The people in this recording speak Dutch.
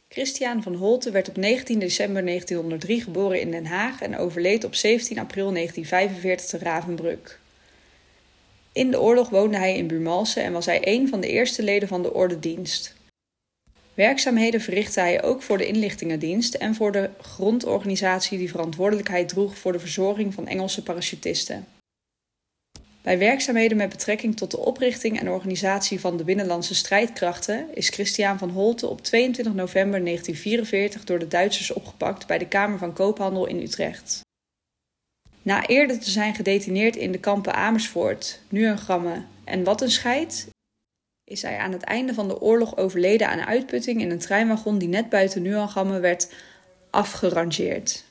Christiaan van Holte werd op 19 december 1903 geboren in Den Haag en overleed op 17 april 1945 te Ravensbrück. In de oorlog woonde hij in Buurmalsen en was hij een van de eerste leden van de Orde Dienst. Werkzaamheden verrichtte hij ook voor de inlichtingendienst en voor de grondorganisatie die verantwoordelijkheid droeg voor de verzorging van Engelse parachutisten. Bij werkzaamheden met betrekking tot de oprichting en organisatie van de Binnenlandse Strijdkrachten is Christiaan van Holte op 22 november 1944 door de Duitsers opgepakt bij de Kamer van Koophandel in Utrecht. Na eerder te zijn gedetineerd in de kampen Amersfoort, Neuengamme en Wattenscheid, is hij aan het einde van de oorlog overleden aan uitputting in een treinwagon die net buiten Neuengamme werd afgerangeerd.